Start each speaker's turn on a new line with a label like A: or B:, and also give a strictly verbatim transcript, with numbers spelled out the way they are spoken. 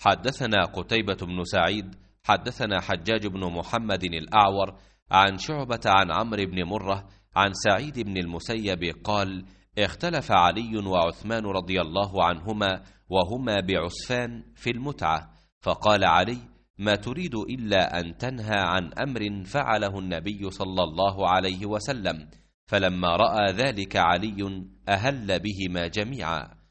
A: حدثنا قتيبة بن سعيد حدثنا حجاج بن محمد الأعور عن شعبة عن عمرو بن مرة عن سعيد بن المسيب قال: اختلف علي وعثمان رضي الله عنهما وهما بعسفان في المتعة، فقال علي: ما تريد إلا أن تنهى عن أمر فعله النبي صلى الله عليه وسلم، فلما رأى ذلك علي أهل بهما جميعا.